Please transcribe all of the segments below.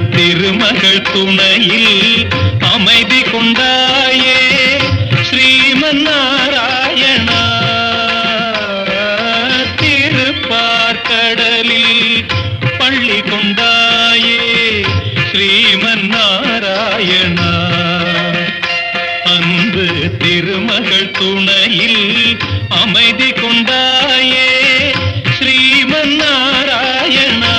திருமகள் துணையில் அமைதி கொண்டாயே ஸ்ரீமன் நாராயணா. திருப்பார்கடலில் பள்ளி கொண்டாயே ஸ்ரீமன் நாராயணா. அன்பு திருமகள் துணையில் அமைதி கொண்டாயே ஸ்ரீமன் நாராயணா.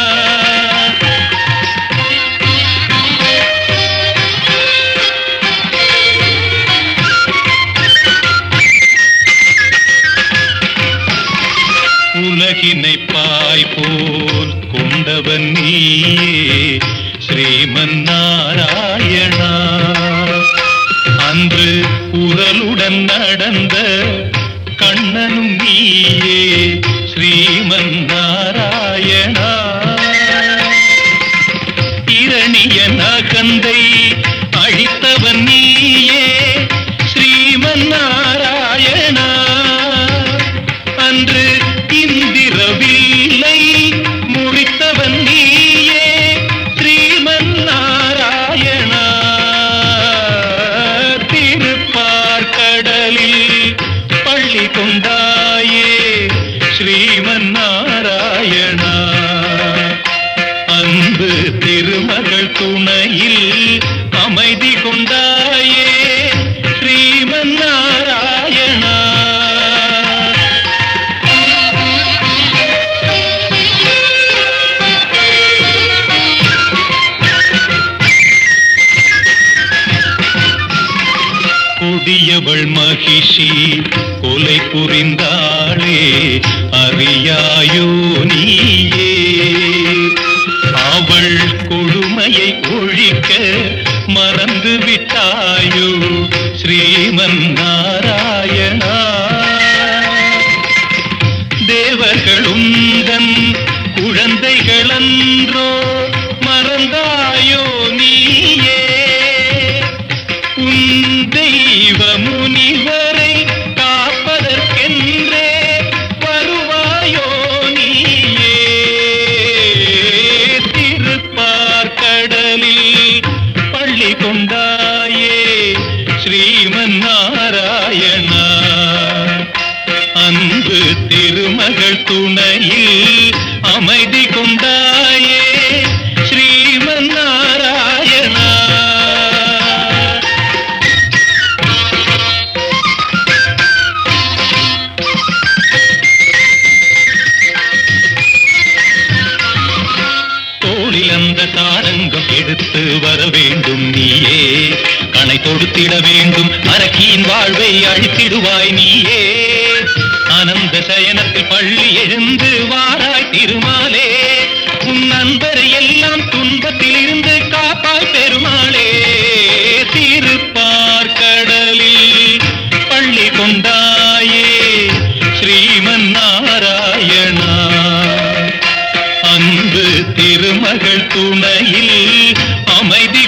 உலகினை பாய் போல் கொண்டவன் நீயே ஸ்ரீமன் நாராயணா. அன்று உரலுடன் நடந்த கண்ணனும் நீயே ஸ்ரீமன் நாராயணா. இரணிய நகந்தை அழித்தவன் நீயே ஸ்ரீமன் நாராயணா. அன்று இந்திரவில்லை முறித்தவன் நீயே ஸ்ரீமன் நாராயணா. திருப்பார்கடலில் பள்ளி கொண்டாயே ஸ்ரீமன் நாராயணா. அன்பு திருமகள் துணையில் அமைதி கொண்டாயே ஸ்ரீமன் நாராயணா. கொடியவள் மகிஷி கொலை புரிந்தாளே அறியாயோ நீயே. அவள் கொடுமையை ஒழிக்க மறந்து விட்டாயோ ஸ்ரீமன் நாராயணா. தேவர்களுந்தன் குழந்தைகளன்றோ மறந்தாயோ நீயே. உன் தெய்வ முனிவரை காப்பதற்கென்றே வருவாயோ நீயே. திருப்பார்கடலில் பள்ளி கொண்டாயே ஸ்ரீமன் நாராயணா. அன்பு திருமகள் துணையில் அமைதி கொண்டாயே ஸ்ரீமன் நாராயணா. அந்த தாரங்கம் எடுத்து வர வேண்டும் நீயே. கணை தொடுத்திட வேண்டும் அரக்கியின் வாழ்வை அழித்திடுவாய் நீயே. ஆனந்த சயனத்தில் பள்ளி எழுந்து வாராய் திருமாலே. உன் நண்பரை எல்லாம் துன்பத்தில் இருந்து காப்பாய் பெருமாளே. திருப்பார்கடலில் பள்ளி கொண்டாயே ஸ்ரீமன் நாராயணா. அன்பு திருமகள் துணையில் அமைதி